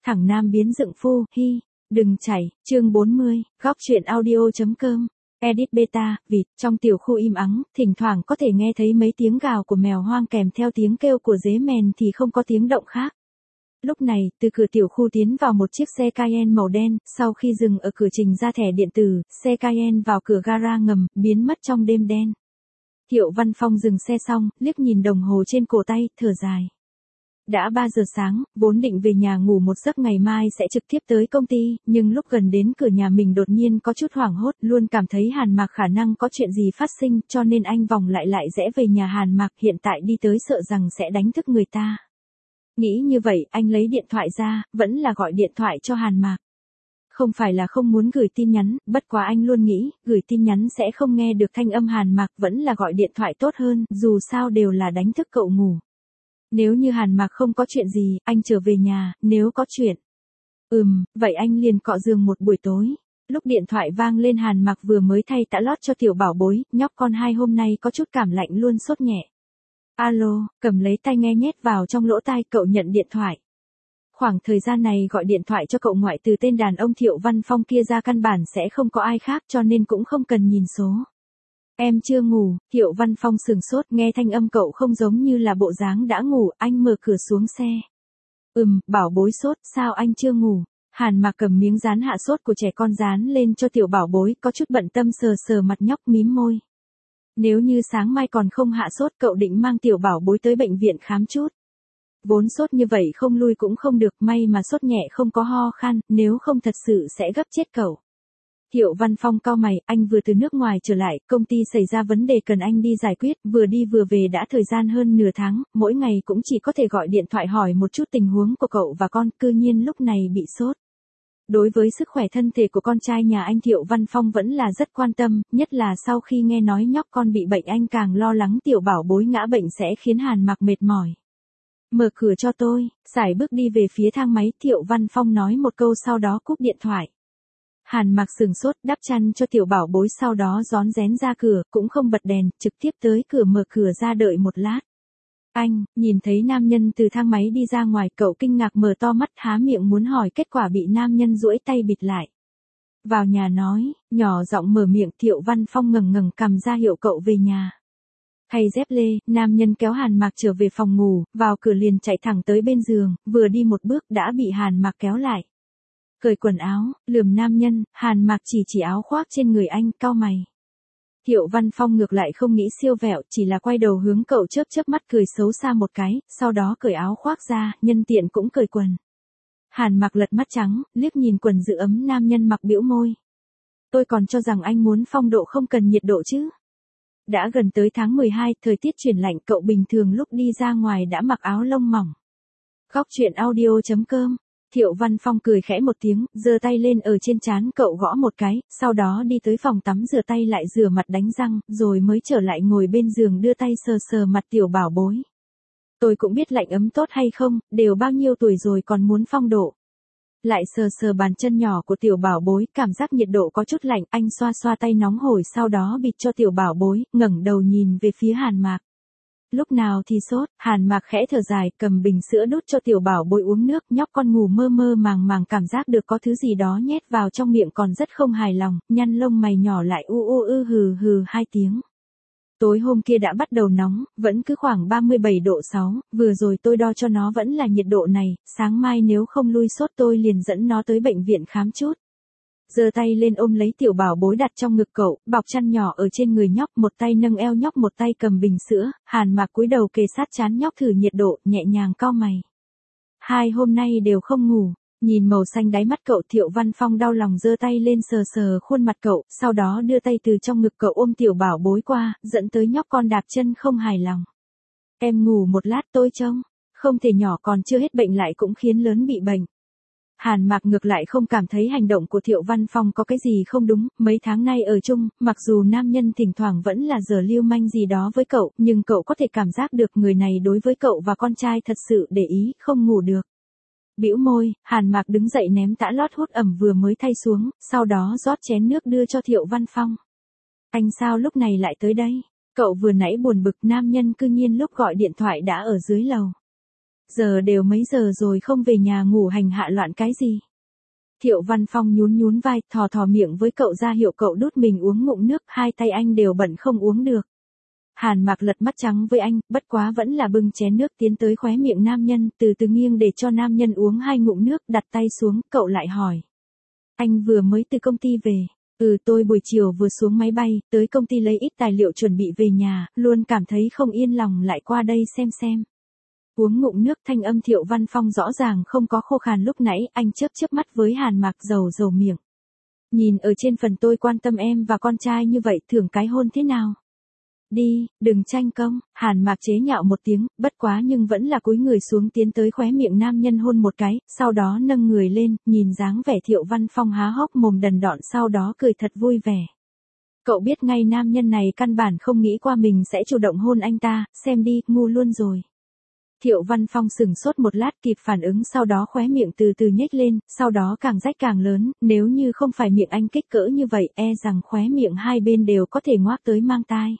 Thẳng nam biến dựng phu, hi, đừng chảy, chương 40, góc truyện audio.com. Edit beta, vịt, trong tiểu khu im ắng, thỉnh thoảng có thể nghe thấy mấy tiếng gào của mèo hoang kèm theo tiếng kêu của dế mèn thì không có tiếng động khác. Lúc này, từ cửa tiểu khu tiến vào một chiếc xe Cayenne màu đen, sau khi dừng ở cửa trình ra thẻ điện tử, xe Cayenne vào cửa gara ngầm, biến mất trong đêm đen. Thiệu Văn Phong dừng xe xong, liếc nhìn đồng hồ trên cổ tay, thở dài. Đã 3 giờ sáng, vốn định về nhà ngủ một giấc ngày mai sẽ trực tiếp tới công ty, nhưng lúc gần đến cửa nhà mình đột nhiên có chút hoảng hốt, luôn cảm thấy Hàn Mạc khả năng có chuyện gì phát sinh, cho nên anh vòng lại rẽ về nhà Hàn Mạc, hiện tại đi tới sợ rằng sẽ đánh thức người ta. Nghĩ như vậy, anh lấy điện thoại ra, vẫn là gọi điện thoại cho Hàn Mạc. Không phải là không muốn gửi tin nhắn, bất quá anh luôn nghĩ, gửi tin nhắn sẽ không nghe được thanh âm Hàn Mạc, vẫn là gọi điện thoại tốt hơn, dù sao đều là đánh thức cậu ngủ. Nếu như Hàn Mạc không có chuyện gì, anh trở về nhà, nếu có chuyện. Vậy anh liền cọ giường một buổi tối. Lúc điện thoại vang lên Hàn Mạc vừa mới thay tã lót cho tiểu bảo bối, nhóc con 2 hôm nay có chút cảm lạnh luôn sốt nhẹ. Alo, cầm lấy tai nghe nhét vào trong lỗ tai, cậu nhận điện thoại. Khoảng thời gian này gọi điện thoại cho cậu ngoại từ tên đàn ông Thiệu Văn Phong kia ra căn bản sẽ không có ai khác cho nên cũng không cần nhìn số. Em chưa ngủ, Thiệu Văn Phong sừng sốt nghe thanh âm cậu không giống như là bộ dáng đã ngủ, anh mở cửa xuống xe. Bảo bối sốt, sao anh chưa ngủ? Hàn Mạc cầm miếng dán hạ sốt của trẻ con dán lên cho tiểu bảo bối, có chút bận tâm sờ mặt nhóc mím môi. Nếu như sáng mai còn không hạ sốt cậu định mang tiểu bảo bối tới bệnh viện khám chút. Vốn sốt như vậy không lui cũng không được, may mà sốt nhẹ không có ho khan, nếu không thật sự sẽ gấp chết cậu. Thiệu Văn Phong cau mày, anh vừa từ nước ngoài trở lại, công ty xảy ra vấn đề cần anh đi giải quyết, vừa đi vừa về đã thời gian hơn nửa tháng, mỗi ngày cũng chỉ có thể gọi điện thoại hỏi một chút tình huống của cậu và con, cư nhiên lúc này bị sốt. Đối với sức khỏe thân thể của con trai nhà anh Thiệu Văn Phong vẫn là rất quan tâm, nhất là sau khi nghe nói nhóc con bị bệnh anh càng lo lắng tiểu bảo bối ngã bệnh sẽ khiến Hàn Mạc mệt mỏi. Mở cửa cho tôi, sải bước đi về phía thang máy, Thiệu Văn Phong nói một câu sau đó cúp điện thoại. Hàn Mạc sừng sốt đắp chăn cho tiểu bảo bối sau đó rón rén ra cửa, cũng không bật đèn, trực tiếp tới cửa mở cửa ra đợi một lát. Anh, nhìn thấy nam nhân từ thang máy đi ra ngoài, cậu kinh ngạc mở to mắt há miệng muốn hỏi, kết quả bị nam nhân duỗi tay bịt lại. Vào nhà nói, nhỏ giọng mở miệng, Thiệu Văn Phong ngẩng cằm ra hiệu cậu về nhà. Thay dép lê, nam nhân kéo Hàn Mạc trở về phòng ngủ, vào cửa liền chạy thẳng tới bên giường, vừa đi một bước đã bị Hàn Mạc kéo lại. Cởi quần áo, lườm nam nhân, Hàn Mạc chỉ áo khoác trên người anh, cau mày. Thiệu Văn Phong ngược lại không nghĩ siêu vẹo, chỉ là quay đầu hướng cậu chớp mắt cười xấu xa một cái, sau đó cởi áo khoác ra, nhân tiện cũng cởi quần. Hàn Mạc lật mắt trắng, liếc nhìn quần giữ ấm nam nhân mặc bĩu môi. Tôi còn cho rằng anh muốn phong độ không cần nhiệt độ chứ. Đã gần tới tháng 12, thời tiết chuyển lạnh, cậu bình thường lúc đi ra ngoài đã mặc áo lông mỏng. Góc truyện audio.com. Thiệu Văn Phong cười khẽ một tiếng, giơ tay lên ở trên trán cậu gõ một cái, sau đó đi tới phòng tắm rửa tay lại rửa mặt đánh răng, rồi mới trở lại ngồi bên giường đưa tay sờ mặt tiểu bảo bối. Tôi cũng biết lạnh ấm tốt hay không, đều bao nhiêu tuổi rồi còn muốn phong độ. Lại sờ bàn chân nhỏ của tiểu bảo bối, cảm giác nhiệt độ có chút lạnh, anh xoa tay nóng hổi sau đó bịt cho tiểu bảo bối, ngẩng đầu nhìn về phía Hàn Mạc. Lúc nào thì sốt, Hàn Mạc khẽ thở dài, cầm bình sữa đút cho tiểu bảo bối uống nước, nhóc con ngủ mơ màng cảm giác được có thứ gì đó nhét vào trong miệng còn rất không hài lòng, nhăn lông mày nhỏ lại hừ 2 tiếng. Tối hôm kia đã bắt đầu nóng, vẫn cứ khoảng 37 độ 6, vừa rồi tôi đo cho nó vẫn là nhiệt độ này, sáng mai nếu không lui sốt tôi liền dẫn nó tới bệnh viện khám chút. Giơ tay lên ôm lấy tiểu bảo bối đặt trong ngực cậu, bọc chăn nhỏ ở trên người nhóc, một tay nâng eo nhóc một tay cầm bình sữa, Hàn Mạc cúi đầu kề sát trán nhóc thử nhiệt độ, nhẹ nhàng cau mày. 2 hôm nay đều không ngủ, nhìn màu xanh đáy mắt cậu, Thiệu Văn Phong đau lòng giơ tay lên sờ khuôn mặt cậu, sau đó đưa tay từ trong ngực cậu ôm tiểu bảo bối qua, dẫn tới nhóc con đạp chân không hài lòng. Em ngủ một lát tôi trông, không thể nhỏ còn chưa hết bệnh lại cũng khiến lớn bị bệnh. Hàn Mạc ngược lại không cảm thấy hành động của Thiệu Văn Phong có cái gì không đúng, mấy tháng nay ở chung, mặc dù nam nhân thỉnh thoảng vẫn là giờ lưu manh gì đó với cậu, nhưng cậu có thể cảm giác được người này đối với cậu và con trai thật sự để ý, không ngủ được. Bĩu môi, Hàn Mạc đứng dậy ném tã lót hút ẩm vừa mới thay xuống, sau đó rót chén nước đưa cho Thiệu Văn Phong. Anh sao lúc này lại tới đây? Cậu vừa nãy buồn bực, nam nhân cư nhiên lúc gọi điện thoại đã ở dưới lầu. Giờ đều mấy giờ rồi không về nhà ngủ hành hạ loạn cái gì? Thiệu Văn Phong nhún nhún vai, thò thò miệng với cậu ra hiệu cậu đút mình uống ngụm nước, hai tay anh đều bận không uống được. Hàn Mạc lật mắt trắng với anh, bất quá vẫn là bưng chén nước tiến tới khóe miệng nam nhân, từ từ nghiêng để cho nam nhân uống hai ngụm nước, đặt tay xuống, cậu lại hỏi. Anh vừa mới từ công ty về. Tôi buổi chiều vừa xuống máy bay, tới công ty lấy ít tài liệu chuẩn bị về nhà, luôn cảm thấy không yên lòng lại qua đây xem. Uống ngụm nước, thanh âm Thiệu Văn Phong rõ ràng không có khô khàn lúc nãy, anh chớp mắt với Hàn Mạc dầu miệng. Nhìn ở trên phần tôi quan tâm em và con trai như vậy, thưởng cái hôn thế nào? Đi, đừng tranh công, Hàn Mạc chế nhạo một tiếng, bất quá nhưng vẫn là cúi người xuống tiến tới khóe miệng nam nhân hôn một cái, sau đó nâng người lên, nhìn dáng vẻ Thiệu Văn Phong há hốc mồm đần độn, sau đó cười thật vui vẻ. Cậu biết ngay nam nhân này căn bản không nghĩ qua mình sẽ chủ động hôn anh ta, xem đi, ngu luôn rồi. Thiệu Văn Phong sửng sốt một lát kịp phản ứng, sau đó khóe miệng từ từ nhếch lên, sau đó càng rách càng lớn, nếu như không phải miệng anh kích cỡ như vậy, e rằng khóe miệng hai bên đều có thể ngoác tới mang tai.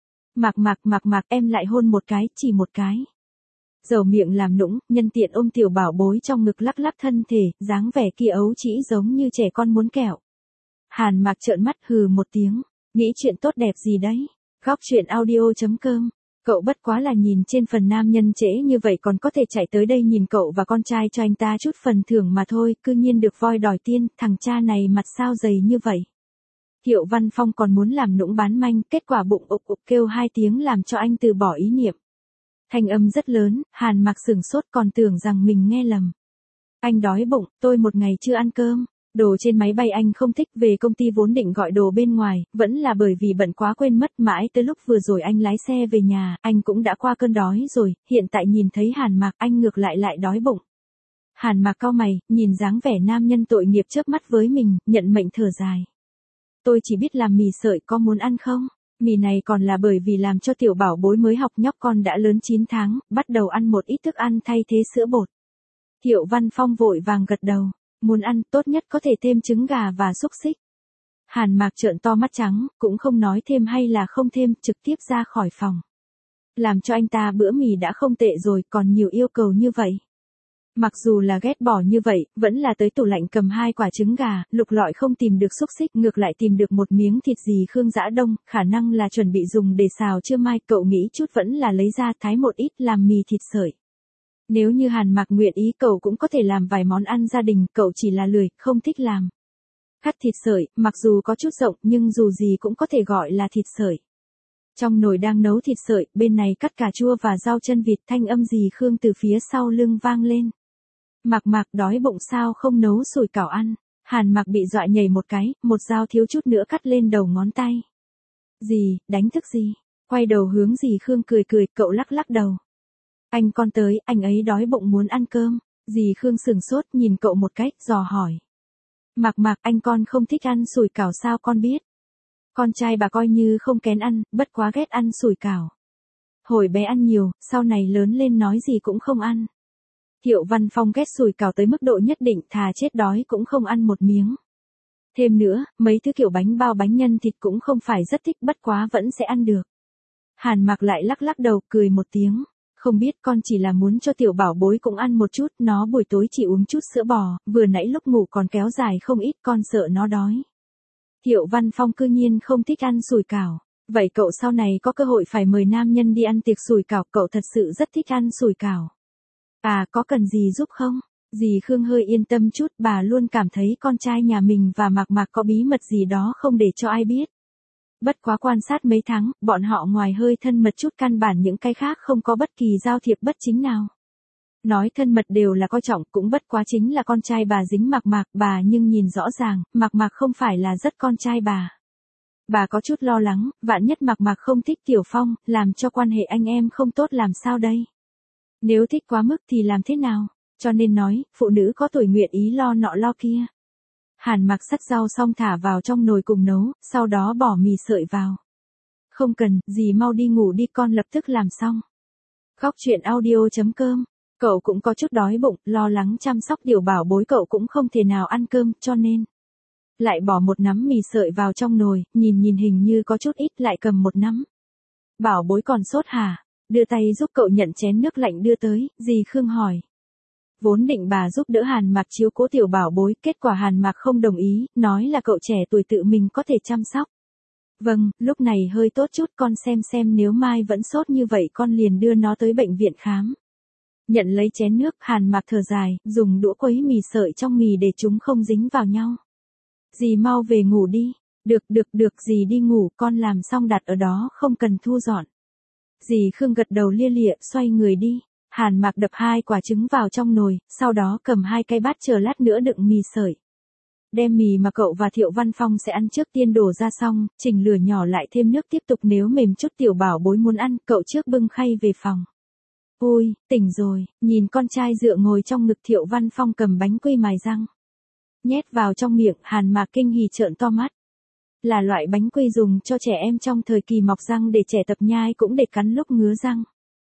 Mạc, em lại hôn một cái, chỉ một cái. Dầu miệng làm nũng, nhân tiện ôm tiểu bảo bối trong ngực lắc lắc thân thể, dáng vẻ kia ấu trĩ giống như trẻ con muốn kẹo. Hàn Mạc trợn mắt hừ một tiếng, nghĩ chuyện tốt đẹp gì đấy. Góc truyện audio.com. Cậu bất quá là nhìn trên phần nam nhân trễ như vậy còn có thể chạy tới đây nhìn cậu và con trai cho anh ta chút phần thưởng mà thôi, cư nhiên được voi đòi tiên, thằng cha này mặt sao dày như vậy. Thiệu Văn Phong còn muốn làm nũng bán manh, kết quả bụng ục kêu hai tiếng làm cho anh từ bỏ ý niệm. Thanh âm rất lớn, Hàn Mạc sửng sốt còn tưởng rằng mình nghe lầm. Anh đói bụng, tôi một ngày chưa ăn cơm. Đồ trên máy bay anh không thích, về công ty vốn định gọi đồ bên ngoài, vẫn là bởi vì bận quá quên mất, mãi tới lúc vừa rồi anh lái xe về nhà, anh cũng đã qua cơn đói rồi, hiện tại nhìn thấy Hàn Mạc anh ngược lại đói bụng. Hàn Mạc cau mày, nhìn dáng vẻ nam nhân tội nghiệp chớp mắt với mình, nhận mệnh thở dài. Tôi chỉ biết làm mì sợi, có muốn ăn không? Mì này còn là bởi vì làm cho tiểu bảo bối mới học, nhóc con đã lớn 9 tháng, bắt đầu ăn một ít thức ăn thay thế sữa bột. Thiệu Văn Phong vội vàng gật đầu. Muốn ăn, tốt nhất có thể thêm trứng gà và xúc xích. Hàn Mạc trợn to mắt trắng, cũng không nói thêm hay là không thêm, trực tiếp ra khỏi phòng. Làm cho anh ta bữa mì đã không tệ rồi, còn nhiều yêu cầu như vậy. Mặc dù là ghét bỏ như vậy, vẫn là tới tủ lạnh cầm 2 quả trứng gà, lục lọi không tìm được xúc xích, ngược lại tìm được một miếng thịt gì Khương Dã Đông, khả năng là chuẩn bị dùng để xào trưa mai, cậu nghĩ chút vẫn là lấy ra thái một ít làm mì thịt sợi. Nếu như Hàn Mạc nguyện ý cậu cũng có thể làm vài món ăn gia đình, cậu chỉ là lười, không thích làm. Cắt thịt sợi, mặc dù có chút rộng nhưng dù gì cũng có thể gọi là thịt sợi. Trong nồi đang nấu thịt sợi, bên này cắt cà chua và rau chân vịt, thanh âm dì Khương từ phía sau lưng vang lên. Mạc đói bụng sao không nấu sủi cảo ăn. Hàn Mạc bị dọa nhảy một cái, một dao thiếu chút nữa cắt lên đầu ngón tay. Dì, đánh thức gì? Quay đầu hướng dì Khương cười, cậu lắc đầu. Anh con tới, anh ấy đói bụng muốn ăn cơm. Dì Khương sừng sốt nhìn cậu một cách, dò hỏi. Mạc, anh con không thích ăn sủi cảo sao con biết? Con trai bà coi như không kén ăn, bất quá ghét ăn sủi cảo. Hồi bé ăn nhiều, sau này lớn lên nói gì cũng không ăn. Thiệu Văn Phong ghét sủi cảo tới mức độ nhất định, thà chết đói cũng không ăn một miếng. Thêm nữa, mấy thứ kiểu bánh bao bánh nhân thịt cũng không phải rất thích, bất quá vẫn sẽ ăn được. Hàn Mạc lại lắc đầu, cười một tiếng. Không biết, con chỉ là muốn cho tiểu bảo bối cũng ăn một chút, nó buổi tối chỉ uống chút sữa bò, vừa nãy lúc ngủ còn kéo dài không ít, con sợ nó đói. Thiệu Văn Phong cư nhiên không thích ăn sủi cảo. Vậy cậu sau này có cơ hội phải mời nam nhân đi ăn tiệc sủi cảo, cậu thật sự rất thích ăn sủi cảo. À, có cần gì giúp không? Dì Khương hơi yên tâm chút, bà luôn cảm thấy con trai nhà mình và Mạc có bí mật gì đó không để cho ai biết. Bất quá quan sát mấy tháng, bọn họ ngoài hơi thân mật chút căn bản những cái khác không có bất kỳ giao thiệp bất chính nào. Nói thân mật đều là coi trọng, cũng bất quá chính là con trai bà dính Mạc bà, nhưng nhìn rõ ràng, Mạc không phải là rất con trai bà. Bà có chút lo lắng, vạn nhất Mạc không thích Tiểu Phong, làm cho quan hệ anh em không tốt làm sao đây? Nếu thích quá mức thì làm thế nào? Cho nên nói, phụ nữ có tuổi nguyện ý lo nọ lo kia. Hàn Mạc sắt rau xong thả vào trong nồi cùng nấu, sau đó bỏ mì sợi vào. Không cần, dì mau đi ngủ đi, con lập tức làm xong. Góc truyện audio.com. Cậu cũng có chút đói bụng, lo lắng chăm sóc tiểu bảo bối, cậu cũng không thể nào ăn cơm, cho nên lại bỏ một nắm mì sợi vào trong nồi, nhìn hình như có chút ít, lại cầm một nắm. Bảo bối còn sốt hả? đưa tay giúp cậu nhận chén nước lạnh đưa tới, dì Khương hỏi. Vốn định bà giúp đỡ Hàn Mạc chiếu cố tiểu bảo bối, kết quả Hàn Mạc không đồng ý, nói là cậu trẻ tuổi tự mình có thể chăm sóc. Vâng, lúc này hơi tốt chút, con xem nếu mai vẫn sốt như vậy con liền đưa nó tới bệnh viện khám. Nhận lấy chén nước, Hàn Mạc thở dài, dùng đũa quấy mì sợi trong mì để chúng không dính vào nhau. Dì mau về ngủ đi. Được, dì đi ngủ, con làm xong đặt ở đó không cần thu dọn. Dì Khương gật đầu lia lịa, xoay người đi. Hàn Mạc đập 2 quả trứng vào trong nồi, sau đó cầm 2 cái bát chờ lát nữa đựng mì sợi. Đem mì mà cậu và Thiệu Văn Phong sẽ ăn trước tiên đổ ra xong, chỉnh lửa nhỏ lại thêm nước tiếp tục, nếu mềm chút tiểu bảo bối muốn ăn, cậu trước bưng khay về phòng. Ôi, tỉnh rồi, nhìn con trai dựa ngồi trong ngực, Thiệu Văn Phong cầm bánh quy mài răng. Nhét vào trong miệng, Hàn Mạc kinh hỉ trợn to mắt. Là loại bánh quy dùng cho trẻ em trong thời kỳ mọc răng để trẻ tập nhai cũng để cắn lúc ngứa răng.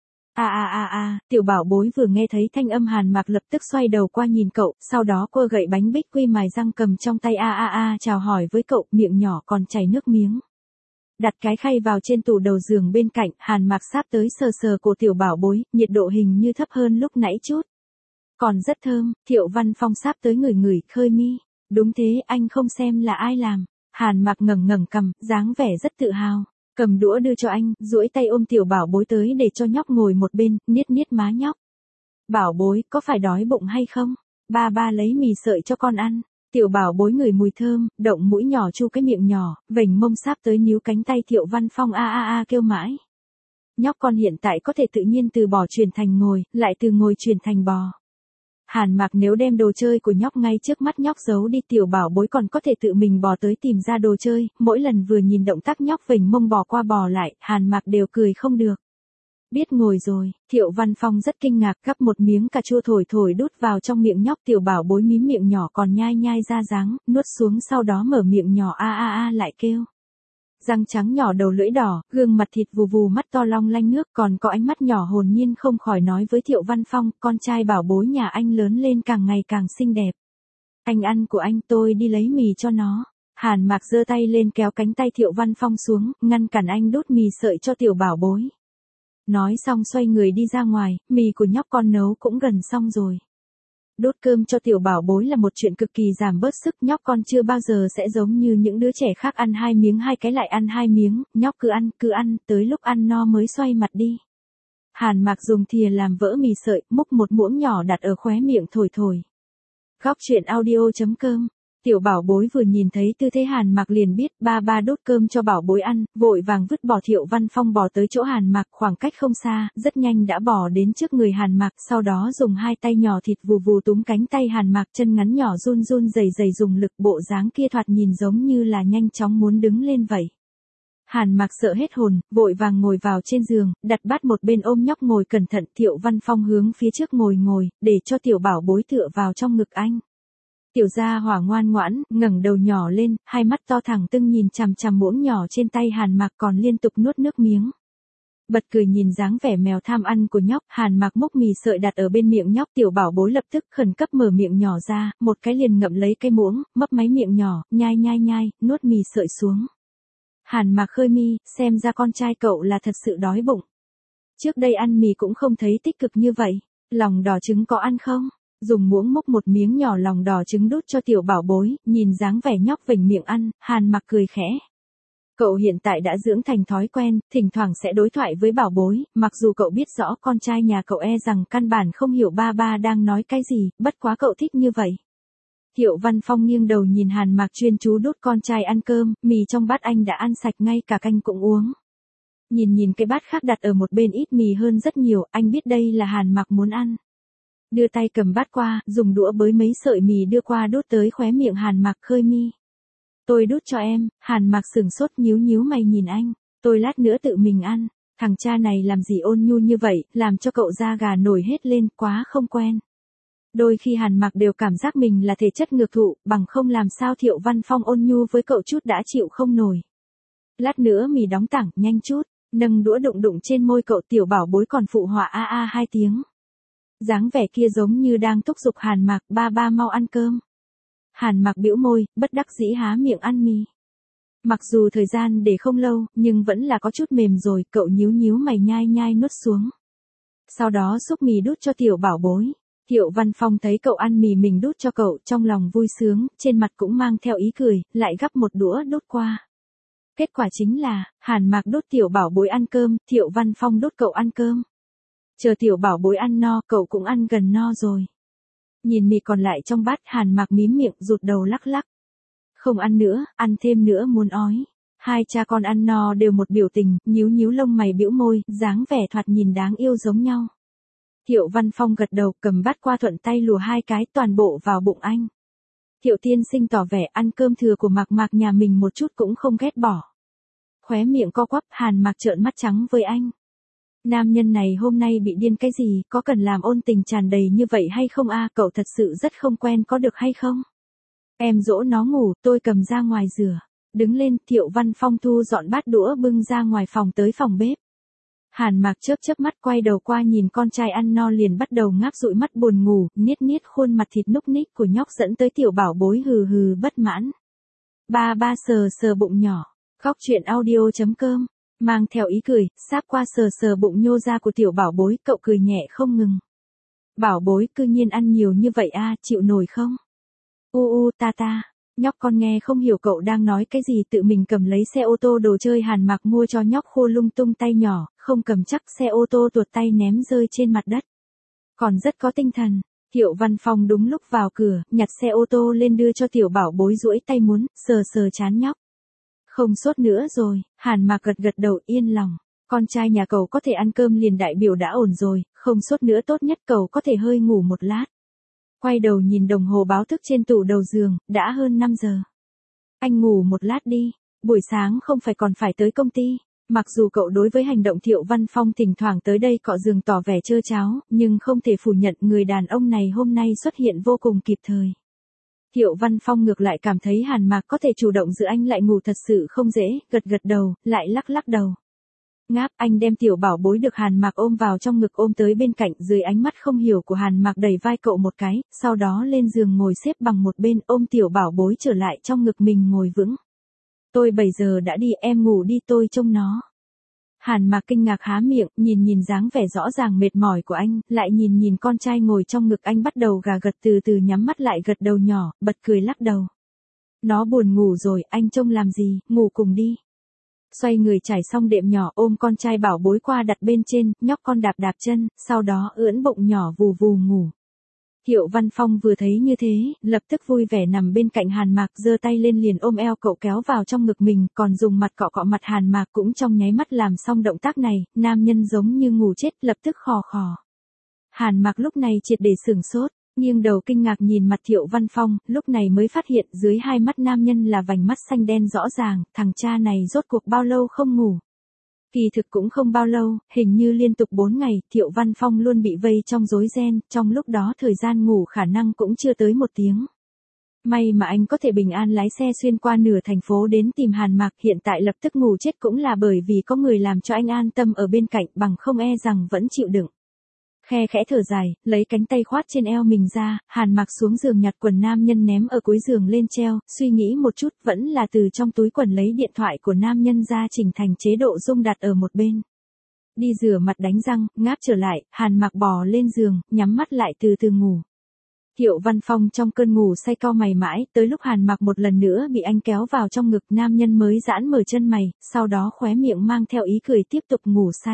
Tiểu bảo bối vừa nghe thấy thanh âm Hàn Mạc lập tức xoay đầu qua nhìn cậu, sau đó cô gậy bánh bích quy mài răng cầm trong tay chào hỏi với cậu, miệng nhỏ còn chảy nước miếng. Đặt cái khay vào trên tủ đầu giường bên cạnh, Hàn Mạc sáp tới sờ cổ tiểu bảo bối, nhiệt độ hình như thấp hơn lúc nãy chút. Còn rất thơm, Thiệu Văn Phong sáp tới ngửi, khơi mi. Đúng thế, anh không xem là ai làm. Hàn Mạc ngẩng cằm, dáng vẻ rất tự hào. Cầm đũa đưa cho anh, duỗi tay ôm tiểu bảo bối tới để cho nhóc ngồi một bên, niết má nhóc. Bảo bối, có phải đói bụng hay không? Ba lấy mì sợi cho con ăn. Tiểu bảo bối ngửi mùi thơm, động mũi nhỏ chu cái miệng nhỏ, vểnh mông sáp tới níu cánh tay Thiệu Văn Phong kêu mãi. Nhóc con hiện tại có thể tự nhiên từ bò chuyển thành ngồi, lại từ ngồi chuyển thành bò. Hàn Mạc nếu đem đồ chơi của nhóc ngay trước mắt nhóc giấu đi, tiểu bảo bối còn có thể tự mình bò tới tìm ra đồ chơi, mỗi lần vừa nhìn động tác nhóc vểnh mông bò qua bò lại, Hàn Mạc đều cười không được. Biết ngồi rồi, Thiệu Văn Phong rất kinh ngạc, gắp một miếng cà chua thổi đút vào trong miệng nhóc, tiểu bảo bối mím miệng nhỏ còn nhai ra dáng, nuốt xuống sau đó mở miệng nhỏ lại kêu. Răng trắng nhỏ đầu lưỡi đỏ, gương mặt thịt vù mắt to long lanh nước, còn có ánh mắt nhỏ hồn nhiên không khỏi nói với Thiệu Văn Phong, con trai bảo bối nhà anh lớn lên càng ngày càng xinh đẹp. Anh ăn của anh, tôi đi lấy mì cho nó. Hàn Mạc giơ tay lên kéo cánh tay Thiệu Văn Phong xuống, ngăn cản anh đút mì sợi cho tiểu bảo bối. Nói xong xoay người đi ra ngoài, mì của nhóc con nấu cũng gần xong rồi. Đốt cơm cho tiểu bảo bối là một chuyện cực kỳ giảm bớt sức, nhóc con chưa bao giờ sẽ giống như những đứa trẻ khác ăn 2 miếng 2 cái lại ăn 2 miếng, nhóc cứ ăn, tới lúc ăn no mới xoay mặt đi. Hàn Mạc dùng thìa làm vỡ mì sợi, múc một muỗng nhỏ đặt ở khóe miệng thổi. Góc truyện audio.com. Tiểu bảo bối vừa nhìn thấy tư thế Hàn Mạc liền biết, ba đốt cơm cho bảo bối ăn, vội vàng vứt bỏ Thiệu Văn Phong bò tới chỗ Hàn Mạc, khoảng cách không xa, rất nhanh đã bò đến trước người Hàn Mạc, sau đó dùng 2 tay nhỏ thịt vù túm cánh tay Hàn Mạc, chân ngắn nhỏ run rẩy dùng lực, bộ dáng kia thoạt nhìn giống như là nhanh chóng muốn đứng lên vậy. Hàn Mạc sợ hết hồn, vội vàng ngồi vào trên giường, đặt bát một bên ôm nhóc ngồi cẩn thận, Thiệu Văn Phong hướng phía trước ngồi, để cho tiểu bảo bối tựa vào trong ngực anh. Tiểu gia hỏa ngoan ngoãn, ngẩng đầu nhỏ lên, hai mắt to thẳng tưng nhìn chằm muỗng nhỏ trên tay Hàn Mạc còn liên tục nuốt nước miếng. Bật cười nhìn dáng vẻ mèo tham ăn của nhóc, Hàn Mạc múc mì sợi đặt ở bên miệng nhóc, tiểu bảo bối lập tức khẩn cấp mở miệng nhỏ ra, một cái liền ngậm lấy cái muỗng, mấp máy miệng nhỏ, nhai, nuốt mì sợi xuống. Hàn Mạc khơi mi, xem ra con trai cậu là thật sự đói bụng. Trước đây ăn mì cũng không thấy tích cực như vậy. Lòng đỏ trứng có ăn không? Dùng muỗng múc một miếng nhỏ lòng đỏ trứng đút cho tiểu bảo bối, nhìn dáng vẻ nhóc vểnh miệng ăn, Hàn Mạc cười khẽ. Cậu hiện tại đã dưỡng thành thói quen, thỉnh thoảng sẽ đối thoại với bảo bối, mặc dù cậu biết rõ con trai nhà cậu rằng căn bản không hiểu ba đang nói cái gì, bất quá cậu thích như vậy. Thiệu Văn Phong nghiêng đầu nhìn Hàn Mạc chuyên chú đút con trai ăn cơm, mì trong bát anh đã ăn sạch, ngay cả canh cũng uống. Nhìn cái bát khác đặt ở một bên ít mì hơn rất nhiều, anh biết đây là Hàn Mạc muốn ăn. Đưa tay cầm bát qua, dùng đũa bới mấy sợi mì đưa qua đút tới khóe miệng Hàn Mạc, khơi mi. Tôi đút cho em. Hàn Mạc sửng sốt nhíu mày nhìn anh. Tôi lát nữa tự mình ăn. Thằng cha này làm gì ôn nhu như vậy, làm cho cậu da gà nổi hết lên, quá không quen. Đôi khi Hàn Mạc đều cảm giác mình là thể chất ngược thụ, bằng không làm sao Thiệu Văn Phong ôn nhu với cậu chút đã chịu không nổi. Lát nữa mì đóng tảng, nhanh chút. Nâng đũa đụng trên môi cậu, tiểu bảo bối còn phụ họa hai tiếng. Dáng vẻ kia giống như đang thúc giục Hàn Mạc, ba mau ăn cơm. Hàn Mạc bĩu môi, bất đắc dĩ há miệng ăn mì. Mặc dù thời gian để không lâu, nhưng vẫn là có chút mềm rồi, cậu nhíu nhíu mày nhai nhai nuốt xuống. Sau đó xúc mì đút cho tiểu bảo bối. Thiệu Văn Phong thấy cậu ăn mì mình đút cho cậu, trong lòng vui sướng, trên mặt cũng mang theo ý cười, lại gắp một đũa đút qua. Kết quả chính là, Hàn Mạc đút tiểu bảo bối ăn cơm, Thiệu Văn Phong đút cậu ăn cơm. Chờ tiểu bảo bối ăn no, cậu cũng ăn gần no rồi. Nhìn mì còn lại trong bát, Hàn Mạc mím miệng, rụt đầu lắc lắc. Không ăn nữa, ăn thêm nữa muốn ói. Hai cha con ăn no đều một biểu tình, nhíu nhíu lông mày bĩu môi, dáng vẻ thoạt nhìn đáng yêu giống nhau. Thiệu Văn Phong gật đầu, cầm bát qua thuận tay lùa hai cái toàn bộ vào bụng anh. Thiệu tiên sinh tỏ vẻ ăn cơm thừa của Mạc Mạc nhà mình một chút cũng không ghét bỏ. Khóe miệng co quắp, Hàn Mạc trợn mắt trắng với anh. Nam nhân này hôm nay bị điên cái gì, có cần làm ôn tình tràn đầy như vậy hay không a? Cậu thật sự rất không quen có được hay không? Em dỗ nó ngủ, tôi cầm ra ngoài rửa. Đứng lên, Thiệu Văn Phong thu dọn bát đũa bưng ra ngoài phòng tới phòng bếp. Hàn Mạc chớp chớp mắt quay đầu qua nhìn con trai ăn no liền bắt đầu ngáp dụi mắt buồn ngủ, niết niết khuôn mặt thịt núc ních của nhóc dẫn tới tiểu bảo bối hừ hừ bất mãn. Ba ba sờ sờ bụng nhỏ, khóc chuyện audio.com, mang theo ý cười, sáp qua sờ sờ bụng nhô ra của tiểu bảo bối, cậu cười nhẹ không ngừng. Bảo bối cư nhiên ăn nhiều như vậy a, chịu nổi không? Ta ta. Nhóc con nghe không hiểu cậu đang nói cái gì, tự mình cầm lấy xe ô tô đồ chơi Hàn Mạc mua cho nhóc khô lung tung tay nhỏ, không cầm chắc xe ô tô tuột tay ném rơi trên mặt đất. Còn rất có tinh thần. Thiệu Văn Phong đúng lúc vào cửa, nhặt xe ô tô lên đưa cho tiểu bảo bối duỗi tay muốn, sờ sờ chán nhóc. Không sốt nữa rồi, Hàn Mạc gật gật đầu yên lòng. Con trai nhà cậu có thể ăn cơm liền đại biểu đã ổn rồi, không sốt nữa tốt nhất cậu có thể hơi ngủ một lát. Quay đầu nhìn đồng hồ báo thức trên tủ đầu giường, đã hơn 5 giờ. Anh ngủ một lát đi, buổi sáng không phải còn phải tới công ty. Mặc dù cậu đối với hành động Thiệu Văn Phong thỉnh thoảng tới đây cọ giường tỏ vẻ trơ tráo, nhưng không thể phủ nhận người đàn ông này hôm nay xuất hiện vô cùng kịp thời. Thiệu Văn Phong ngược lại cảm thấy Hàn Mạc có thể chủ động giữ anh lại ngủ thật sự không dễ, gật gật đầu, lại lắc lắc đầu. Ngáp, anh đem tiểu bảo bối được Hàn Mạc ôm vào trong ngực ôm tới bên cạnh, dưới ánh mắt không hiểu của Hàn Mạc đẩy vai cậu một cái, sau đó lên giường ngồi xếp bằng một bên ôm tiểu bảo bối trở lại trong ngực mình ngồi vững. Tôi 7 giờ đã đi, em ngủ đi tôi trông nó. Hàn Mạc kinh ngạc há miệng, nhìn dáng vẻ rõ ràng mệt mỏi của anh, lại nhìn con trai ngồi trong ngực anh bắt đầu gà gật từ từ nhắm mắt lại gật đầu nhỏ, bật cười lắc đầu. Nó buồn ngủ rồi, anh trông làm gì, ngủ cùng đi. Xoay người trải xong đệm nhỏ ôm con trai bảo bối qua đặt bên trên, nhóc con đạp đạp chân, sau đó ưỡn bụng nhỏ vù vù ngủ. Thiệu Văn Phong vừa thấy như thế, lập tức vui vẻ nằm bên cạnh Hàn Mạc giơ tay lên liền ôm eo cậu kéo vào trong ngực mình, còn dùng mặt cọ cọ mặt Hàn Mạc cũng trong nháy mắt làm xong động tác này, nam nhân giống như ngủ chết lập tức khò khò. Hàn Mạc lúc này triệt để sửng sốt, nghiêng đầu kinh ngạc nhìn mặt Thiệu Văn Phong, lúc này mới phát hiện dưới hai mắt nam nhân là vành mắt xanh đen rõ ràng, thằng cha này rốt cuộc bao lâu không ngủ. Kỳ thực cũng không bao lâu, hình như liên tục 4 ngày, Thiệu Văn Phong luôn bị vây trong rối ren, trong lúc đó thời gian ngủ khả năng cũng chưa tới 1 tiếng. May mà anh có thể bình an lái xe xuyên qua nửa thành phố đến tìm Hàn Mạc, hiện tại lập tức ngủ chết cũng là bởi vì có người làm cho anh an tâm ở bên cạnh, bằng không e rằng vẫn chịu đựng. Khe khẽ thở dài, lấy cánh tay khoát trên eo mình ra, Hàn Mạc xuống giường nhặt quần nam nhân ném ở cuối giường lên treo, suy nghĩ một chút vẫn là từ trong túi quần lấy điện thoại của nam nhân ra chỉnh thành chế độ rung đặt ở một bên. Đi rửa mặt đánh răng, ngáp trở lại, Hàn Mạc bò lên giường, nhắm mắt lại từ từ ngủ. Thiệu Văn Phong trong cơn ngủ say cau mày mãi, tới lúc Hàn Mạc một lần nữa bị anh kéo vào trong ngực nam nhân mới giãn mở chân mày, sau đó khóe miệng mang theo ý cười tiếp tục ngủ say.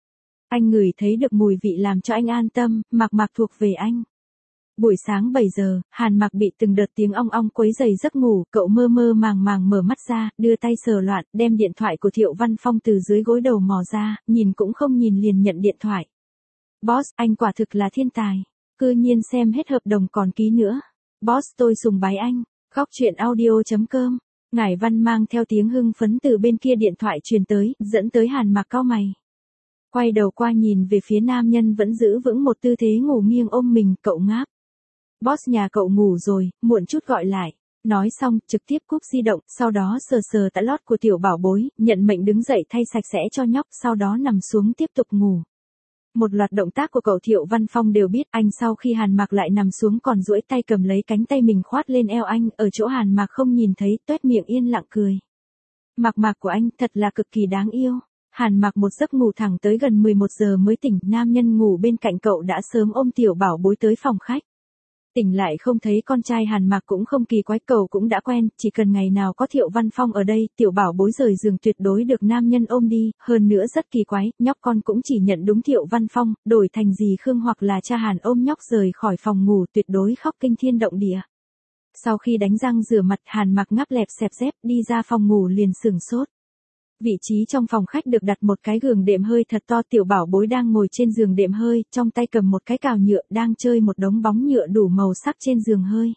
Anh ngửi thấy được mùi vị làm cho anh an tâm, Mạc Mạc thuộc về anh. Buổi sáng 7 giờ, Hàn Mạc bị từng đợt tiếng ong ong quấy rầy giấc ngủ, cậu mơ mơ màng màng mở mắt ra, đưa tay sờ loạn, đem điện thoại của Thiệu Văn Phong từ dưới gối đầu mò ra, nhìn cũng không nhìn liền nhận điện thoại. Boss, anh quả thực là thiên tài. Cư nhiên xem hết hợp đồng còn ký nữa. Boss tôi sùng bái anh. Góc chuyện audio.com. Ngải Văn mang theo tiếng hưng phấn từ bên kia điện thoại truyền tới, dẫn tới Hàn Mạc cau mày. Quay đầu qua nhìn về phía nam nhân vẫn giữ vững một tư thế ngủ nghiêng ôm mình, cậu ngáp. Boss nhà cậu ngủ rồi, muộn chút gọi lại. Nói xong, trực tiếp cúp di động, sau đó sờ sờ tã lót của tiểu bảo bối, nhận mệnh đứng dậy thay sạch sẽ cho nhóc, sau đó nằm xuống tiếp tục ngủ. Một loạt động tác của cậu Thiệu Văn Phong đều biết, anh sau khi Hàn Mạc lại nằm xuống còn duỗi tay cầm lấy cánh tay mình khoát lên eo anh, ở chỗ Hàn Mạc không nhìn thấy, toét miệng yên lặng cười. Mạc Mạc của anh thật là cực kỳ đáng yêu. Hàn Mạc một giấc ngủ thẳng tới gần 11 giờ mới tỉnh, nam nhân ngủ bên cạnh cậu đã sớm ôm tiểu bảo bối tới phòng khách. Tỉnh lại không thấy con trai Hàn Mạc cũng không kỳ quái, cậu cũng đã quen, chỉ cần ngày nào có Thiệu Văn Phong ở đây, tiểu bảo bối rời giường tuyệt đối được nam nhân ôm đi, hơn nữa rất kỳ quái, nhóc con cũng chỉ nhận đúng Thiệu Văn Phong, đổi thành dì Khương hoặc là cha Hàn ôm nhóc rời khỏi phòng ngủ tuyệt đối khóc kinh thiên động địa. Sau khi đánh răng rửa mặt, Hàn Mạc ngáp lẹp xẹp dép đi ra phòng ngủ liền sửng sốt. Vị trí trong phòng khách được đặt một cái giường đệm hơi thật to, tiểu bảo bối đang ngồi trên giường đệm hơi, trong tay cầm một cái cào nhựa, đang chơi một đống bóng nhựa đủ màu sắc trên giường hơi.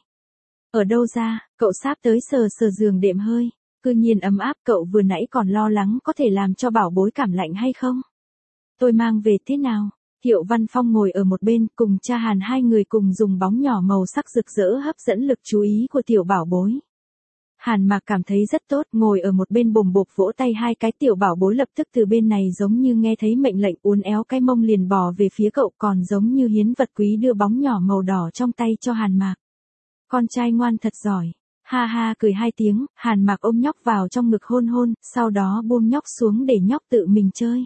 Ở đâu ra, cậu sáp tới sờ sờ giường đệm hơi, cư nhiên ấm áp, cậu vừa nãy còn lo lắng có thể làm cho bảo bối cảm lạnh hay không. Tôi mang về thế nào? Thiệu Văn Phong ngồi ở một bên, cùng cha Hàn hai người cùng dùng bóng nhỏ màu sắc rực rỡ hấp dẫn lực chú ý của tiểu bảo bối. Hàn Mạc cảm thấy rất tốt, ngồi ở một bên bồm bộp vỗ tay hai cái, tiểu bảo bối lập tức từ bên này giống như nghe thấy mệnh lệnh uốn éo cái mông liền bò về phía cậu, còn giống như hiến vật quý đưa bóng nhỏ màu đỏ trong tay cho Hàn Mạc. Con trai ngoan thật giỏi. Ha ha cười hai tiếng, Hàn Mạc ôm nhóc vào trong ngực hôn hôn, sau đó buông nhóc xuống để nhóc tự mình chơi.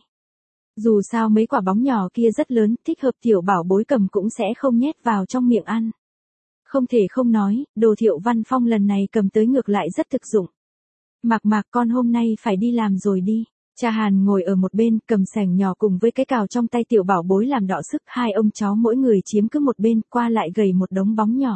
Dù sao mấy quả bóng nhỏ kia rất lớn, thích hợp tiểu bảo bối cầm cũng sẽ không nhét vào trong miệng ăn. Không thể không nói, đồ Thiệu Văn Phong lần này cầm tới ngược lại rất thực dụng. Mạc Mạc con hôm nay phải đi làm rồi đi. Cha Hàn ngồi ở một bên, cầm sẻng nhỏ cùng với cái cào trong tay tiểu bảo bối làm đọ sức, hai ông cháu mỗi người chiếm cứ một bên, qua lại gầy một đống bóng nhỏ.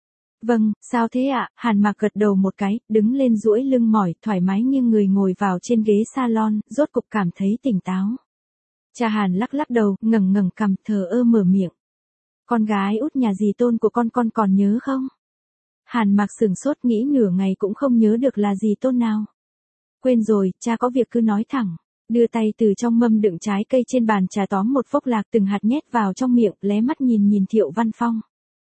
Vâng, sao thế ạ? Hàn Mạc gật đầu một cái, đứng lên duỗi lưng mỏi, thoải mái nghiêng người ngồi vào trên ghế salon, rốt cục cảm thấy tỉnh táo. Cha Hàn lắc lắc đầu, ngẩng cằm, thờ ơ mở miệng. Con gái út nhà dì Tôn của con còn nhớ không? Hàn Mạc sửng sốt nghĩ nửa ngày cũng không nhớ được là dì Tôn nào. Quên rồi, cha có việc cứ nói thẳng. Đưa tay từ trong mâm đựng trái cây trên bàn trà tóm một phốc lạc từng hạt nhét vào trong miệng, lé mắt nhìn Thiệu Văn Phong.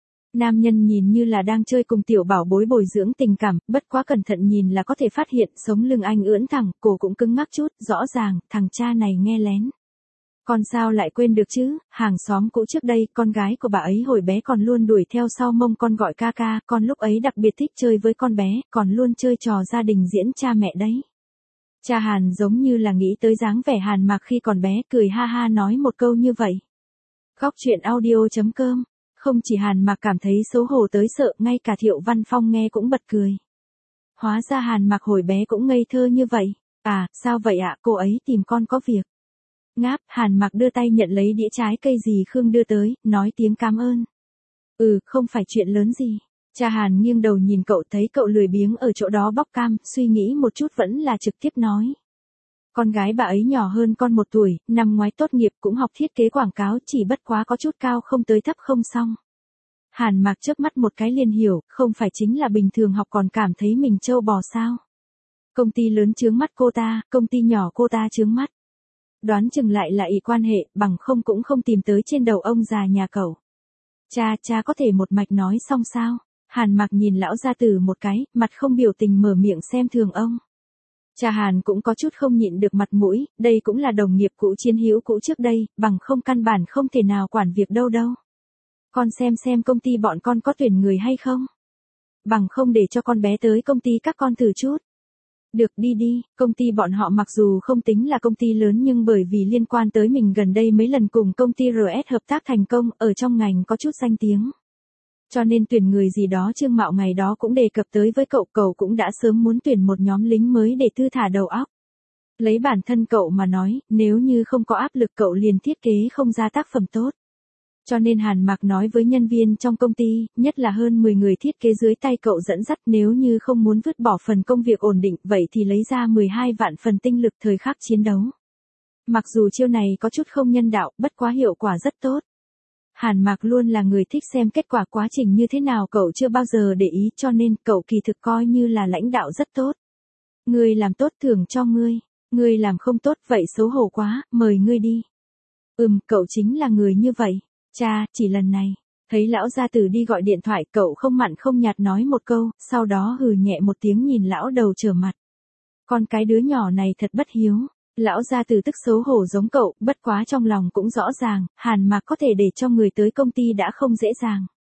Nam nhân nhìn như là đang chơi cùng tiểu bảo bối bồi dưỡng tình cảm, bất quá cẩn thận nhìn là có thể phát hiện sống lưng anh ưỡn thẳng, cổ cũng cứng ngắc chút, rõ ràng, thằng cha này nghe lén. Con sao lại quên được chứ, hàng xóm cũ trước đây, con gái của bà ấy hồi bé còn luôn đuổi theo sau mông con gọi ca ca, con lúc ấy đặc biệt thích chơi với con bé, còn luôn chơi trò gia đình diễn cha mẹ đấy. Cha Hàn giống như là nghĩ tới dáng vẻ Hàn Mạc khi còn bé, cười ha ha nói một câu như vậy. Góc truyện audio.com. Không chỉ Hàn Mạc cảm thấy xấu hổ tới sợ, ngay cả Thiệu Văn Phong nghe cũng bật cười. Hóa ra Hàn Mạc hồi bé cũng ngây thơ như vậy. À, sao vậy ạ, cô ấy tìm con có việc. Ngáp, Hàn Mạc đưa tay nhận lấy đĩa trái cây dì Khương đưa tới, nói tiếng cảm ơn. Không phải chuyện lớn gì. Cha Hàn nghiêng đầu nhìn cậu, thấy cậu lười biếng ở chỗ đó bóc cam, suy nghĩ một chút vẫn là trực tiếp nói. Con gái bà ấy nhỏ hơn con 1 tuổi, năm ngoái tốt nghiệp cũng học thiết kế quảng cáo, chỉ bất quá có chút cao không tới thấp không xong. Hàn Mạc chớp mắt một cái liền hiểu, không phải chính là bình thường học còn cảm thấy mình trâu bò sao. Công ty lớn chướng mắt cô ta, công ty nhỏ cô ta chướng mắt. Đoán chừng lại là ý quan hệ, bằng không cũng không tìm tới trên đầu ông già nhà cậu. Cha có thể một mạch nói xong sao? Hàn Mạc nhìn lão gia tử một cái, mặt không biểu tình mở miệng xem thường ông. Cha Hàn cũng có chút không nhịn được mặt mũi, đây cũng là đồng nghiệp cũ chiến hữu cũ trước đây, bằng không căn bản không thể nào quản việc đâu. Con xem công ty bọn con có tuyển người hay không? Bằng không để cho con bé tới công ty các con thử chút. Được đi, công ty bọn họ mặc dù không tính là công ty lớn nhưng bởi vì liên quan tới mình gần đây mấy lần cùng công ty RS hợp tác thành công, ở trong ngành có chút danh tiếng. Cho nên tuyển người gì đó Trương Mạo ngày đó cũng đề cập tới với cậu cũng đã sớm muốn tuyển một nhóm lính mới để thư thả đầu óc. Lấy bản thân cậu mà nói, nếu như không có áp lực cậu liền thiết kế không ra tác phẩm tốt. Cho nên Hàn Mạc nói với nhân viên trong công ty, nhất là hơn 10 người thiết kế dưới tay cậu dẫn dắt, nếu như không muốn vứt bỏ phần công việc ổn định, vậy thì lấy ra 12 vạn phần tinh lực thời khắc chiến đấu. Mặc dù chiêu này có chút không nhân đạo, bất quá hiệu quả rất tốt. Hàn Mạc luôn là người thích xem kết quả quá trình như thế nào cậu chưa bao giờ để ý, cho nên cậu kỳ thực coi như là lãnh đạo rất tốt. Ngươi làm tốt thưởng cho ngươi, ngươi làm không tốt vậy xấu hổ quá, mời ngươi đi. Cậu chính là người như vậy. Cha, chỉ lần này, thấy lão gia tử đi gọi điện thoại, cậu không mặn không nhạt nói một câu, sau đó hừ nhẹ một tiếng nhìn lão đầu trở mặt. Con cái đứa nhỏ này thật bất hiếu. Lão gia tử tức xấu hổ giống cậu, bất quá trong lòng cũng rõ ràng, Hàn Mạc có thể để cho người tới công ty đã không dễ dàng.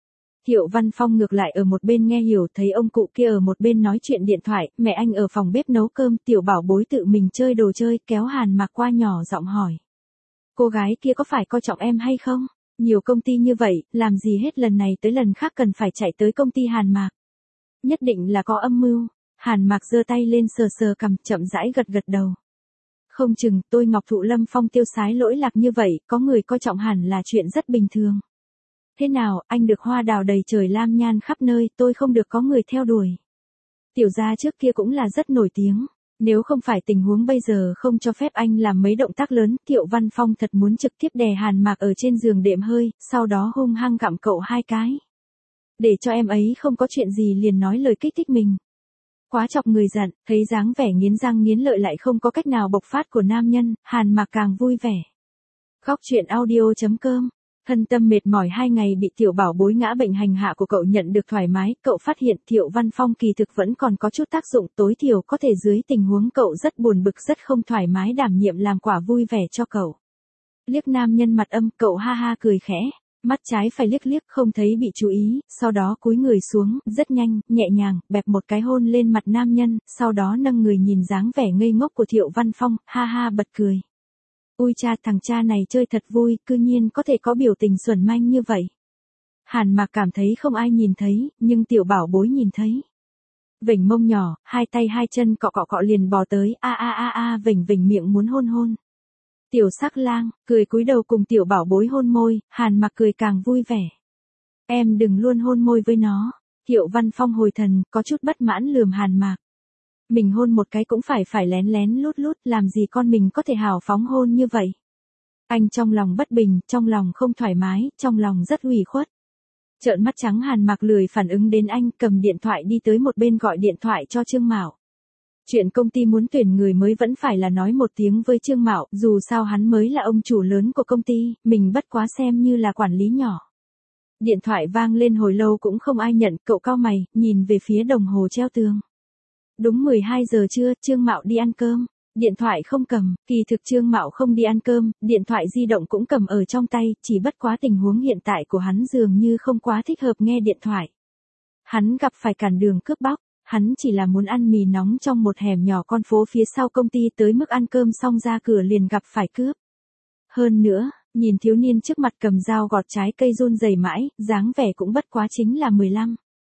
Thiệu Văn Phong ngược lại ở một bên nghe hiểu, thấy ông cụ kia ở một bên nói chuyện điện thoại, mẹ anh ở phòng bếp nấu cơm, tiểu bảo bối tự mình chơi đồ chơi, kéo Hàn Mạc qua nhỏ giọng hỏi. Cô gái kia có phải coi trọng em hay không? Nhiều công ty như vậy, làm gì hết lần này tới lần khác cần phải chạy tới công ty Hàn Mạc. Nhất định là có âm mưu. Hàn Mạc giơ tay lên sờ sờ cằm, chậm rãi gật gật đầu. Không chừng, tôi Ngọc Thụ Lâm Phong tiêu sái lỗi lạc như vậy, có người coi trọng hẳn là chuyện rất bình thường. Thế nào, anh được hoa đào đầy trời lam nhan khắp nơi, tôi không được có người theo đuổi. Tiểu gia trước kia cũng là rất nổi tiếng. Nếu không phải tình huống bây giờ không cho phép anh làm mấy động tác lớn, Thiệu Văn Phong thật muốn trực tiếp đè Hàn Mạc ở trên giường đệm hơi, sau đó hung hăng gặm cậu 2 cái. Để cho em ấy không có chuyện gì liền nói lời kích thích mình. Quá chọc người giận, thấy dáng vẻ nghiến răng nghiến lợi lại không có cách nào bộc phát của nam nhân, Hàn Mạc càng vui vẻ. Góc truyện audio.com. Thân tâm mệt mỏi 2 ngày bị tiểu bảo bối ngã bệnh hành hạ của cậu nhận được thoải mái, cậu phát hiện Thiệu Văn Phong kỳ thực vẫn còn có chút tác dụng, tối thiểu có thể dưới tình huống cậu rất buồn bực rất không thoải mái đảm nhiệm làm quả vui vẻ cho cậu. Liếc nam nhân mặt âm, cậu ha ha cười khẽ, mắt trái phải liếc liếc không thấy bị chú ý, sau đó cúi người xuống, rất nhanh, nhẹ nhàng, bẹp một cái hôn lên mặt nam nhân, sau đó nâng người nhìn dáng vẻ ngây ngốc của Thiệu Văn Phong, ha ha bật cười. Ui cha, thằng cha này chơi thật vui, cư nhiên có thể có biểu tình xuẩn manh như vậy. Hàn Mạc cảm thấy không ai nhìn thấy, nhưng tiểu bảo bối nhìn thấy. Vểnh mông nhỏ, 2 tay 2 chân cọ cọ cọ liền bò tới, vểnh vểnh miệng muốn hôn hôn. Tiểu sắc lang, cười cúi đầu cùng tiểu bảo bối hôn môi, Hàn Mạc cười càng vui vẻ. Em đừng luôn hôn môi với nó. Thiệu Văn Phong hồi thần, có chút bất mãn lườm Hàn Mạc. Mình hôn một cái cũng phải lén lén lút lút, làm gì con mình có thể hào phóng hôn như vậy. Anh trong lòng bất bình, trong lòng không thoải mái, trong lòng rất ủy khuất. Trợn mắt trắng Hàn Mạc lười phản ứng đến anh, cầm điện thoại đi tới một bên gọi điện thoại cho Trương Mạo. Chuyện công ty muốn tuyển người mới vẫn phải là nói một tiếng với Trương Mạo, dù sao hắn mới là ông chủ lớn của công ty, mình bất quá xem như là quản lý nhỏ. Điện thoại vang lên hồi lâu cũng không ai nhận, cậu cau mày, nhìn về phía đồng hồ treo tường. Đúng 12 giờ trưa, Trương Mạo đi ăn cơm. Điện thoại không cầm, kỳ thực Trương Mạo không đi ăn cơm, điện thoại di động cũng cầm ở trong tay, chỉ bất quá tình huống hiện tại của hắn dường như không quá thích hợp nghe điện thoại. Hắn gặp phải cản đường cướp bóc, hắn chỉ là muốn ăn mì nóng trong một hẻm nhỏ con phố phía sau công ty, tới mức ăn cơm xong ra cửa liền gặp phải cướp. Hơn nữa, nhìn thiếu niên trước mặt cầm dao gọt trái cây run rẩy mãi, dáng vẻ cũng bất quá chính là 15,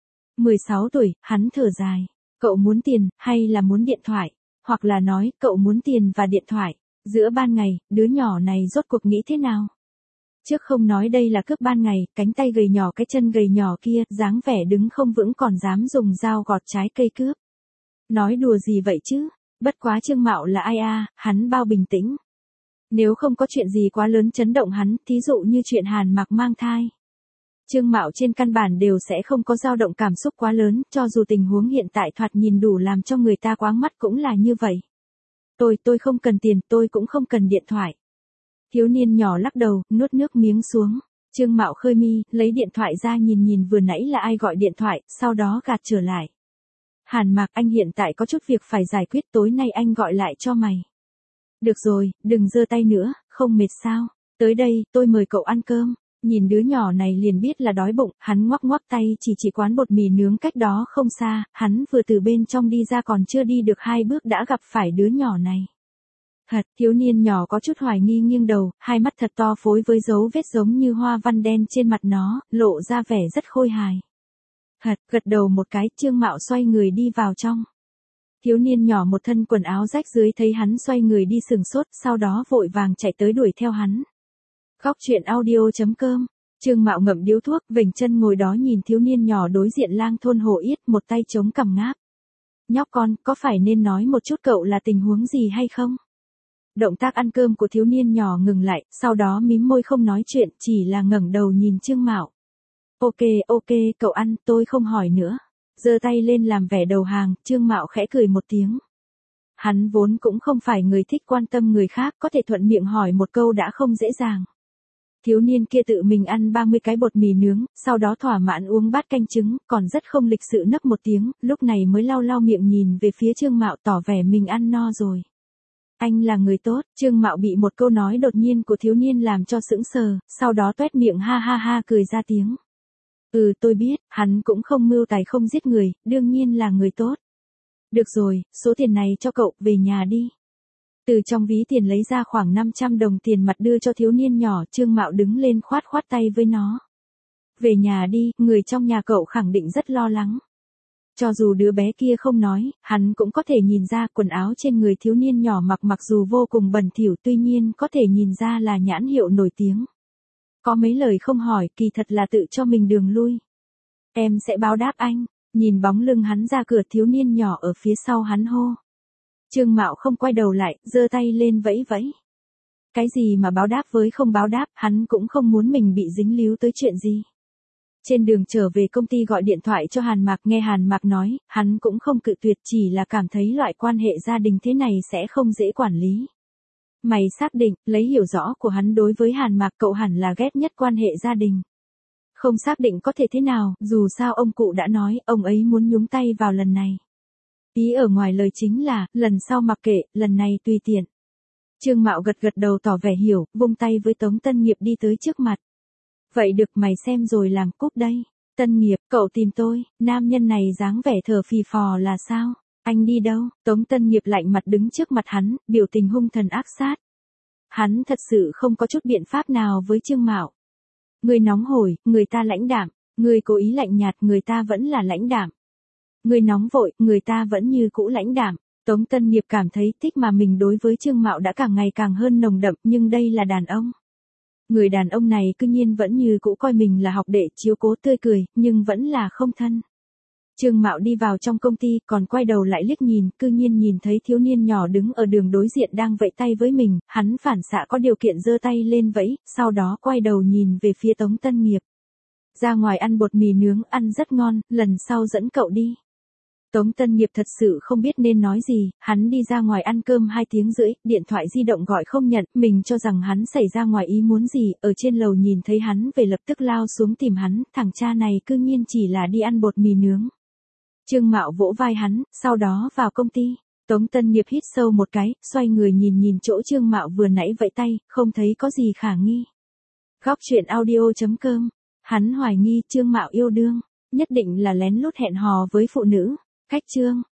16 tuổi, hắn thở dài. Cậu muốn tiền, hay là muốn điện thoại? Hoặc là nói, cậu muốn tiền và điện thoại. Giữa ban ngày, đứa nhỏ này rốt cuộc nghĩ thế nào? Trước không nói đây là cướp ban ngày, cánh tay gầy nhỏ cái chân gầy nhỏ kia, dáng vẻ đứng không vững còn dám dùng dao gọt trái cây cướp. Nói đùa gì vậy chứ? Bất quá Trương Mạo là ai à, hắn bao bình tĩnh. Nếu không có chuyện gì quá lớn chấn động hắn, thí dụ như chuyện Hàn Mạc mang thai. Trương Mạo trên căn bản đều sẽ không có dao động cảm xúc quá lớn, cho dù tình huống hiện tại thoạt nhìn đủ làm cho người ta quáng mắt cũng là như vậy. Tôi không cần tiền, tôi cũng không cần điện thoại. Thiếu niên nhỏ lắc đầu, nuốt nước miếng xuống. Trương Mạo khơi mi, lấy điện thoại ra nhìn nhìn vừa nãy là ai gọi điện thoại, sau đó gạt trở lại. Hàn Mạc, anh hiện tại có chút việc phải giải quyết, tối nay anh gọi lại cho mày. Được rồi, đừng giơ tay nữa, không mệt sao? Tới đây, tôi mời cậu ăn cơm. Nhìn đứa nhỏ này liền biết là đói bụng, hắn ngoắc ngoắc tay chỉ quán bột mì nướng cách đó không xa, hắn vừa từ bên trong đi ra còn chưa đi được 2 bước đã gặp phải đứa nhỏ này. Thật, thiếu niên nhỏ có chút hoài nghi nghiêng đầu, hai mắt thật to phối với dấu vết giống như hoa văn đen trên mặt nó, lộ ra vẻ rất khôi hài. Thật, gật đầu một cái, Trương Mạo xoay người đi vào trong. Thiếu niên nhỏ một thân quần áo rách dưới thấy hắn xoay người đi sừng sốt, sau đó vội vàng chạy tới đuổi theo hắn. Góc truyện audio.com. Trương Mạo ngậm điếu thuốc, vểnh chân ngồi đó nhìn thiếu niên nhỏ đối diện lang thôn hồ yết, một tay chống cằm ngáp. Nhóc con, có phải nên nói một chút cậu là tình huống gì hay không? Động tác ăn cơm của thiếu niên nhỏ ngừng lại, sau đó mím môi không nói chuyện, chỉ là ngẩng đầu nhìn Trương Mạo. Ok, cậu ăn, tôi không hỏi nữa. Giơ tay lên làm vẻ đầu hàng, Trương Mạo khẽ cười một tiếng. Hắn vốn cũng không phải người thích quan tâm người khác, có thể thuận miệng hỏi một câu đã không dễ dàng. Thiếu niên kia tự mình ăn 30 cái bột mì nướng, sau đó thỏa mãn uống bát canh trứng, còn rất không lịch sự nấc một tiếng, lúc này mới lau lau miệng nhìn về phía Trương Mạo tỏ vẻ mình ăn no rồi. Anh là người tốt, Trương Mạo bị một câu nói đột nhiên của thiếu niên làm cho sững sờ, sau đó toét miệng ha ha ha cười ra tiếng. Tôi biết, hắn cũng không mưu tài không giết người, đương nhiên là người tốt. Được rồi, số tiền này cho cậu, về nhà đi. Từ trong ví tiền lấy ra khoảng 500 đồng tiền mặt đưa cho thiếu niên nhỏ, Trương Mạo đứng lên khoát khoát tay với nó. Về nhà đi, người trong nhà cậu khẳng định rất lo lắng. Cho dù đứa bé kia không nói, hắn cũng có thể nhìn ra quần áo trên người thiếu niên nhỏ mặc dù vô cùng bẩn thỉu, tuy nhiên có thể nhìn ra là nhãn hiệu nổi tiếng. Có mấy lời không hỏi, kỳ thật là tự cho mình đường lui. Em sẽ báo đáp anh. Nhìn bóng lưng hắn ra cửa, thiếu niên nhỏ ở phía sau hắn hô. Trương Mạo không quay đầu lại, giơ tay lên vẫy vẫy. Cái gì mà báo đáp với không báo đáp, hắn cũng không muốn mình bị dính líu tới chuyện gì. Trên đường trở về công ty gọi điện thoại cho Hàn Mạc, nghe Hàn Mạc nói, hắn cũng không cự tuyệt, chỉ là cảm thấy loại quan hệ gia đình thế này sẽ không dễ quản lý. Mày xác định, lấy hiểu rõ của hắn đối với Hàn Mạc, cậu hẳn là ghét nhất quan hệ gia đình. Không xác định có thể thế nào, dù sao ông cụ đã nói, ông ấy muốn nhúng tay vào lần này. Ý ở ngoài lời chính là, lần sau mặc kệ, lần này tùy tiện. Trương Mạo gật gật đầu tỏ vẻ hiểu, vung tay với Tống Tân Nghiệp đi tới trước mặt. Vậy được, mày xem rồi làm, cúp đây. Tân Nghiệp, cậu tìm tôi, nam nhân này dáng vẻ thở phì phò là sao? Anh đi đâu? Tống Tân Nghiệp lạnh mặt đứng trước mặt hắn, biểu tình hung thần ác sát. Hắn thật sự không có chút biện pháp nào với Trương Mạo. Người nóng hổi, người ta lãnh đạm, người cố ý lạnh nhạt, người ta vẫn là lãnh đạm. Người nóng vội, người ta vẫn như cũ lãnh đạm. Tống Tân Nghiệp cảm thấy thích mà mình đối với Trương Mạo đã càng ngày càng hơn nồng đậm, nhưng đây là đàn ông. Người đàn ông này cư nhiên vẫn như cũ coi mình là học đệ, chiếu cố tươi cười, nhưng vẫn là không thân. Trương Mạo đi vào trong công ty, còn quay đầu lại liếc nhìn, cư nhiên nhìn thấy thiếu niên nhỏ đứng ở đường đối diện đang vẫy tay với mình, hắn phản xạ có điều kiện giơ tay lên vẫy, sau đó quay đầu nhìn về phía Tống Tân Nghiệp. Ra ngoài ăn bột mì nướng, ăn rất ngon, lần sau dẫn cậu đi. Tống Tân Nghiệp thật sự không biết nên nói gì, hắn đi ra ngoài ăn cơm 2 tiếng rưỡi, điện thoại di động gọi không nhận, mình cho rằng hắn xảy ra ngoài ý muốn gì, ở trên lầu nhìn thấy hắn về lập tức lao xuống tìm hắn, thằng cha này cư nhiên chỉ là đi ăn bột mì nướng. Trương Mạo vỗ vai hắn, sau đó vào công ty. Tống Tân Nghiệp hít sâu một cái, xoay người nhìn chỗ Trương Mạo vừa nãy vẫy tay, không thấy có gì khả nghi. Góc truyện audio.com. Hắn hoài nghi Trương Mạo yêu đương, nhất định là lén lút hẹn hò với phụ nữ. Khách chương.